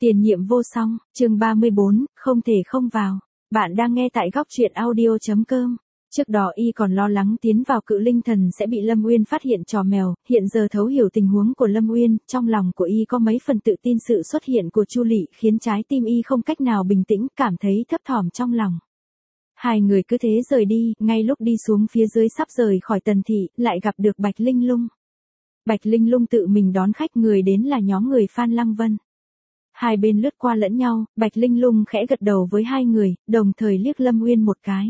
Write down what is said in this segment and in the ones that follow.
Tiền nhiệm vô song, chương 34, không thể không vào. Bạn đang nghe tại góc truyện audio.com. Trước đó y còn lo lắng tiến vào Cự Linh Thần sẽ bị Lâm Uyên phát hiện trò mèo, hiện giờ thấu hiểu tình huống của Lâm Uyên, trong lòng của y có mấy phần tự tin sự xuất hiện của Chu Lị khiến trái tim y không cách nào bình tĩnh, cảm thấy thấp thỏm trong lòng. Hai người cứ thế rời đi, ngay lúc đi xuống phía dưới sắp rời khỏi Tần thị, lại gặp được Bạch Linh Lung. Bạch Linh Lung tự mình đón khách, người đến là nhóm người Phan Lăng Vân. Hai bên lướt qua lẫn nhau, Bạch Linh Lung khẽ gật đầu với hai người, đồng thời liếc Lâm Uyên một cái.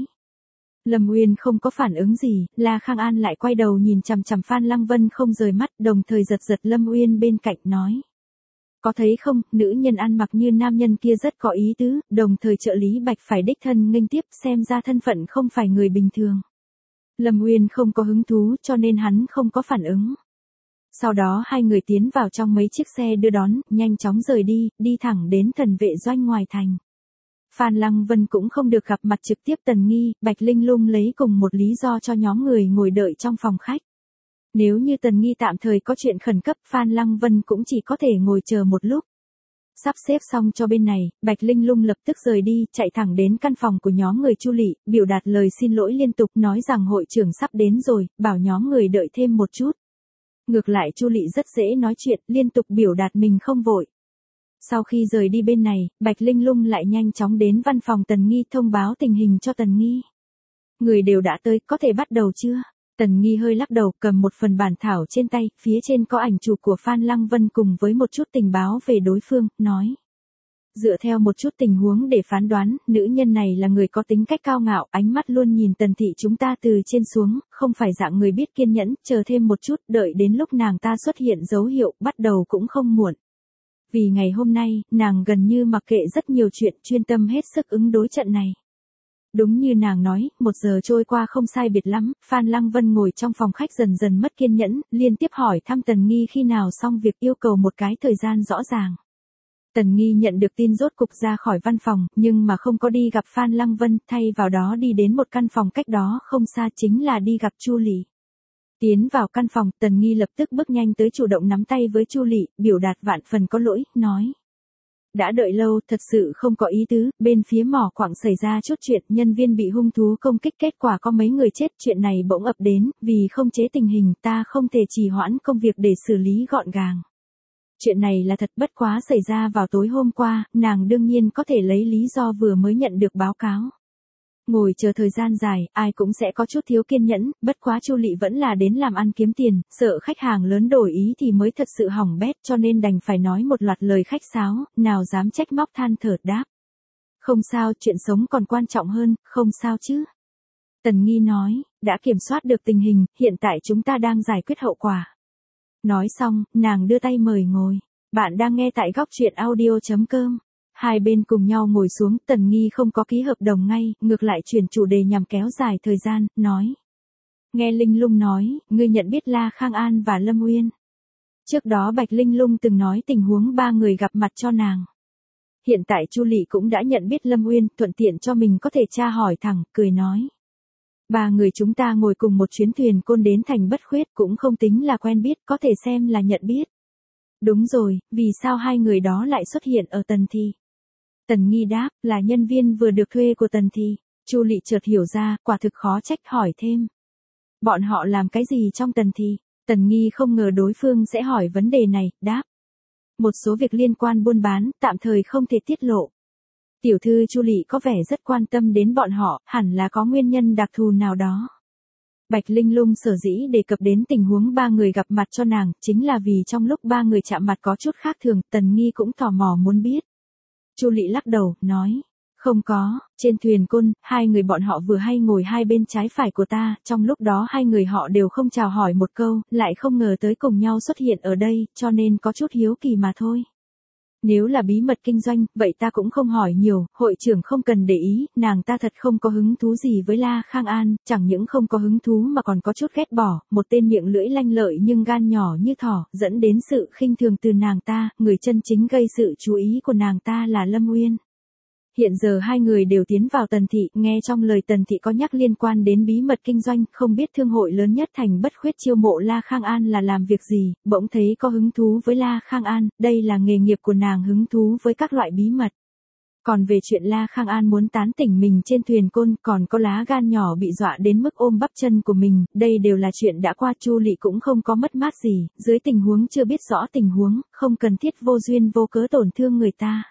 Lâm Uyên không có phản ứng gì, La Khang An lại quay đầu nhìn chằm chằm Phan Lăng Vân không rời mắt, đồng thời giật giật Lâm Uyên bên cạnh nói. Có thấy không, nữ nhân ăn mặc như nam nhân kia rất có ý tứ, đồng thời trợ lý Bạch phải đích thân nghênh tiếp, xem ra thân phận không phải người bình thường. Lâm Uyên không có hứng thú cho nên hắn không có phản ứng. Sau đó hai người tiến vào trong mấy chiếc xe đưa đón, nhanh chóng rời đi, đi thẳng đến Thần Vệ Doanh ngoài thành. Phan Lăng Vân cũng không được gặp mặt trực tiếp Tần Nghi, Bạch Linh Lung lấy cùng một lý do cho nhóm người ngồi đợi trong phòng khách. Nếu như Tần Nghi tạm thời có chuyện khẩn cấp, Phan Lăng Vân cũng chỉ có thể ngồi chờ một lúc. Sắp xếp xong cho bên này, Bạch Linh Lung lập tức rời đi, chạy thẳng đến căn phòng của nhóm người Chu Lị, biểu đạt lời xin lỗi liên tục, nói rằng hội trưởng sắp đến rồi, bảo nhóm người đợi thêm một chút. Ngược lại Chu Lị rất dễ nói chuyện, liên tục biểu đạt mình không vội. Sau khi rời đi bên này, Bạch Linh Lung lại nhanh chóng đến văn phòng Tần Nghi thông báo tình hình cho Tần Nghi. Người đều đã tới, có thể bắt đầu chưa? Tần Nghi hơi lắc đầu, cầm một phần bản thảo trên tay, phía trên có ảnh chụp của Phan Lăng Vân cùng với một chút tình báo về đối phương, nói. Dựa theo một chút tình huống để phán đoán, nữ nhân này là người có tính cách cao ngạo, ánh mắt luôn nhìn Tần thị chúng ta từ trên xuống, không phải dạng người biết kiên nhẫn, chờ thêm một chút, đợi đến lúc nàng ta xuất hiện dấu hiệu, bắt đầu cũng không muộn. Vì ngày hôm nay, nàng gần như mặc kệ rất nhiều chuyện, chuyên tâm hết sức ứng đối trận này. Đúng như nàng nói, 1 giờ trôi qua không sai biệt lắm, Phan Lăng Vân ngồi trong phòng khách dần dần mất kiên nhẫn, liên tiếp hỏi thăm Tần Nghi khi nào xong việc, yêu cầu một cái thời gian rõ ràng. Tần Nghi nhận được tin rốt cục ra khỏi văn phòng, nhưng mà không có đi gặp Phan Lăng Vân, thay vào đó đi đến một căn phòng cách đó không xa, chính là đi gặp Chu Lị. Tiến vào căn phòng, Tần Nghi lập tức bước nhanh tới chủ động nắm tay với Chu Lị, biểu đạt vạn phần có lỗi, nói. Đã đợi lâu, thật sự không có ý tứ, bên phía mỏ quặng xảy ra chút chuyện, nhân viên bị hung thú công kích, kết quả có mấy người chết, chuyện này bỗng ập đến, vì không chế tình hình, ta không thể trì hoãn công việc để xử lý gọn gàng. Chuyện này là thật, bất quá xảy ra vào tối hôm qua, nàng đương nhiên có thể lấy lý do vừa mới nhận được báo cáo. Ngồi chờ thời gian dài, ai cũng sẽ có chút thiếu kiên nhẫn, bất quá Chu Lị vẫn là đến làm ăn kiếm tiền, sợ khách hàng lớn đổi ý thì mới thật sự hỏng bét, cho nên đành phải nói một loạt lời khách sáo, nào dám trách móc, than thở đáp. Không sao, chuyện sống còn quan trọng hơn, không sao chứ. Tần Nghi nói, đã kiểm soát được tình hình, hiện tại chúng ta đang giải quyết hậu quả. Nói xong, nàng đưa tay mời ngồi. Bạn đang nghe tại góc truyện audio.com. Hai bên cùng nhau ngồi xuống, Tần Nghi không có ký hợp đồng ngay, ngược lại chuyển chủ đề nhằm kéo dài thời gian, nói. Nghe Linh Lung nói, ngươi nhận biết La Khang An và Lâm Uyên. Trước đó Bạch Linh Lung từng nói tình huống ba người gặp mặt cho nàng. Hiện tại Chu Lị cũng đã nhận biết Lâm Uyên, thuận tiện cho mình có thể tra hỏi thẳng, cười nói. Ba người chúng ta ngồi cùng một chuyến thuyền côn đến thành Bất Khuyết, cũng không tính là quen biết, có thể xem là nhận biết. Đúng rồi, vì sao hai người đó lại xuất hiện ở Tần thị? Tần Nghi đáp, là nhân viên vừa được thuê của Tần thị. Chu Lị chợt hiểu ra, quả thực khó trách, hỏi thêm. Bọn họ làm cái gì trong Tần thị? Tần Nghi không ngờ đối phương sẽ hỏi vấn đề này, đáp. Một số việc liên quan buôn bán, tạm thời không thể tiết lộ. Tiểu thư Chu Lị có vẻ rất quan tâm đến bọn họ, hẳn là có nguyên nhân đặc thù nào đó. Bạch Linh Lung sở dĩ đề cập đến tình huống ba người gặp mặt cho nàng, chính là vì trong lúc ba người chạm mặt có chút khác thường, Tần Nghi cũng tò mò muốn biết. Chu Lị lắc đầu, nói, không có, trên thuyền côn, hai người bọn họ vừa hay ngồi hai bên trái phải của ta, trong lúc đó hai người họ đều không chào hỏi một câu, lại không ngờ tới cùng nhau xuất hiện ở đây, cho nên có chút hiếu kỳ mà thôi. Nếu là bí mật kinh doanh, vậy ta cũng không hỏi nhiều, hội trưởng không cần để ý, nàng ta thật không có hứng thú gì với La Khang An, chẳng những không có hứng thú mà còn có chút ghét bỏ, một tên miệng lưỡi lanh lợi nhưng gan nhỏ như thỏ, dẫn đến sự khinh thường từ nàng ta, người chân chính gây sự chú ý của nàng ta là Lâm Uyên. Hiện giờ hai người đều tiến vào Tần thị, nghe trong lời Tần thị có nhắc liên quan đến bí mật kinh doanh, không biết thương hội lớn nhất thành Bất Khuyết chiêu mộ La Khang An là làm việc gì, bỗng thấy có hứng thú với La Khang An, đây là nghề nghiệp của nàng, hứng thú với các loại bí mật. Còn về chuyện La Khang An muốn tán tỉnh mình trên thuyền côn, còn có lá gan nhỏ bị dọa đến mức ôm bắp chân của mình, đây đều là chuyện đã qua. Chu Lệ cũng không có mất mát gì, dưới tình huống chưa biết rõ tình huống, không cần thiết vô duyên vô cớ tổn thương người ta.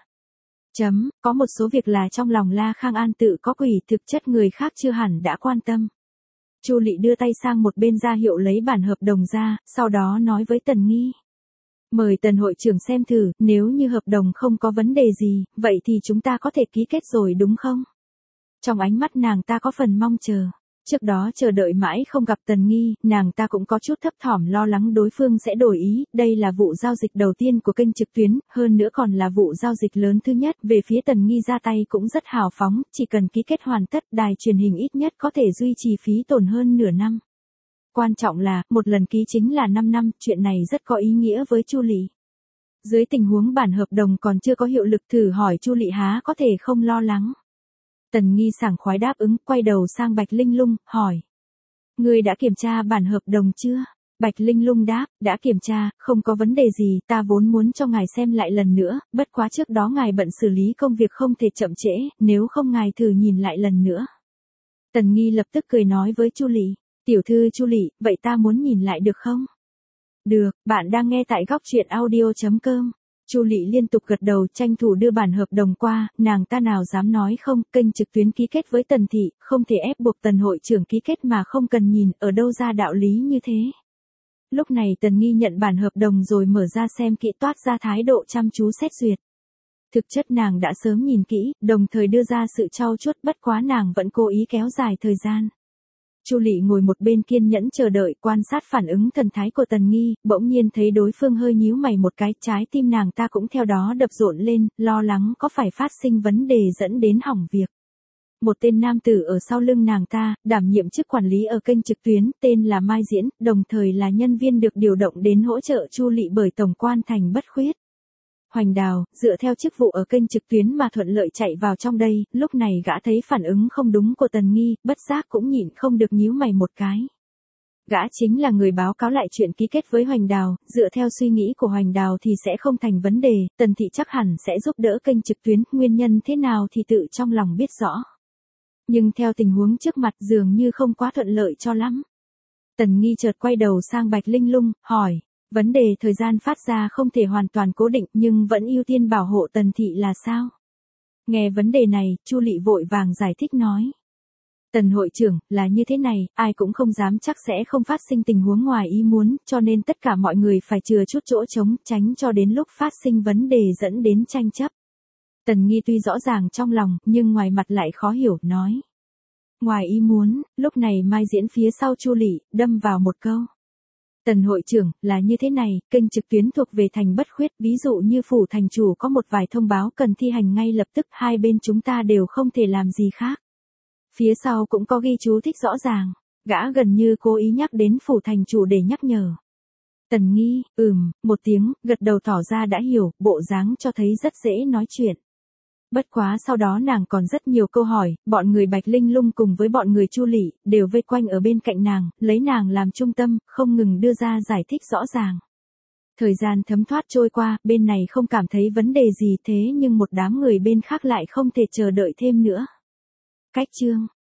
Có một số việc là trong lòng La Khang An tự có quỷ, thực chất người khác chưa hẳn đã quan tâm. Chu Lệ đưa tay sang một bên ra hiệu lấy bản hợp đồng ra, sau đó nói với Tần Nghi. Mời Tần hội trưởng xem thử, nếu như hợp đồng không có vấn đề gì, vậy thì chúng ta có thể ký kết rồi đúng không? Trong ánh mắt nàng ta có phần mong chờ. Trước đó chờ đợi mãi không gặp Tần Nghi, nàng ta cũng có chút thấp thỏm lo lắng đối phương sẽ đổi ý, đây là vụ giao dịch đầu tiên của kênh trực tuyến, hơn nữa còn là vụ giao dịch lớn thứ nhất, về phía Tần Nghi ra tay cũng rất hào phóng, chỉ cần ký kết hoàn tất, đài truyền hình ít nhất có thể duy trì phí tổn hơn nửa năm. Quan trọng là, một lần ký chính là 5 năm, chuyện này rất có ý nghĩa với Chu Lệ. Dưới tình huống bản hợp đồng còn chưa có hiệu lực, thử hỏi Chu Lệ há có thể không lo lắng. Tần Nghi sảng khoái đáp ứng, quay đầu sang Bạch Linh Lung, hỏi. Ngươi đã kiểm tra bản hợp đồng chưa? Bạch Linh Lung đáp, đã kiểm tra, không có vấn đề gì, ta vốn muốn cho ngài xem lại lần nữa, bất quá trước đó ngài bận xử lý công việc không thể chậm trễ, nếu không ngài thử nhìn lại lần nữa. Tần Nghi lập tức cười nói với Chu Lệ. Tiểu thư Chu Lệ, vậy ta muốn nhìn lại được không? Được, bạn đang nghe tại góc truyện audio.com. Chu Lệ liên tục gật đầu, tranh thủ đưa bản hợp đồng qua, nàng ta nào dám nói không, kênh trực tuyến ký kết với Tần thị, không thể ép buộc Tần hội trưởng ký kết mà không cần nhìn, ở đâu ra đạo lý như thế. Lúc này Tần Nghi nhận bản hợp đồng rồi mở ra xem kỹ, toát ra thái độ chăm chú xét duyệt. Thực chất nàng đã sớm nhìn kỹ, đồng thời đưa ra sự trau chuốt, bất quá nàng vẫn cố ý kéo dài thời gian. Chu Lệ ngồi một bên kiên nhẫn chờ đợi, quan sát phản ứng thần thái của Tần Nghi, bỗng nhiên thấy đối phương hơi nhíu mày một cái, trái tim nàng ta cũng theo đó đập rộn lên, lo lắng có phải phát sinh vấn đề dẫn đến hỏng việc. Một tên nam tử ở sau lưng nàng ta, đảm nhiệm chức quản lý ở kênh trực tuyến, tên là Mai Diễn, đồng thời là nhân viên được điều động đến hỗ trợ Chu Lệ bởi tổng quan thành Bất Khuyết. Hoành Đào, dựa theo chức vụ ở kênh trực tuyến mà thuận lợi chạy vào trong đây, lúc này gã thấy phản ứng không đúng của Tần Nghi, bất giác cũng nhịn không được nhíu mày một cái. Gã chính là người báo cáo lại chuyện ký kết với Hoành Đào, dựa theo suy nghĩ của Hoành Đào thì sẽ không thành vấn đề, Tần thị chắc hẳn sẽ giúp đỡ kênh trực tuyến, nguyên nhân thế nào thì tự trong lòng biết rõ. Nhưng theo tình huống trước mặt dường như không quá thuận lợi cho lắm. Tần Nghi chợt quay đầu sang Bạch Linh Lung, hỏi. Vấn đề thời gian phát ra không thể hoàn toàn cố định nhưng vẫn ưu tiên bảo hộ Tần thị là sao? Nghe vấn đề này, Chu Lệ vội vàng giải thích nói. Tần hội trưởng, là như thế này, ai cũng không dám chắc sẽ không phát sinh tình huống ngoài ý muốn, cho nên tất cả mọi người phải chừa chút chỗ trống, tránh cho đến lúc phát sinh vấn đề dẫn đến tranh chấp. Tần Nghi tuy rõ ràng trong lòng, nhưng ngoài mặt lại khó hiểu, nói. Ngoài ý muốn, lúc này Mai Diễn phía sau Chu Lệ, đâm vào một câu. Tần hội trưởng, là như thế này, kênh trực tuyến thuộc về thành Bất Khuyết, ví dụ như phủ thành chủ có một vài thông báo cần thi hành ngay lập tức, hai bên chúng ta đều không thể làm gì khác. Phía sau cũng có ghi chú thích rõ ràng, gã gần như cố ý nhắc đến phủ thành chủ để nhắc nhở. Tần Nghi, một tiếng, gật đầu tỏ ra đã hiểu, bộ dáng cho thấy rất dễ nói chuyện. Bất quá sau đó nàng còn rất nhiều câu hỏi, bọn người Bạch Linh Lung cùng với bọn người Chu Lệ đều vây quanh ở bên cạnh nàng, lấy nàng làm trung tâm, không ngừng đưa ra giải thích rõ ràng. Thời gian thấm thoát trôi qua, bên này không cảm thấy vấn đề gì thế nhưng một đám người bên khác lại không thể chờ đợi thêm nữa. Cách chương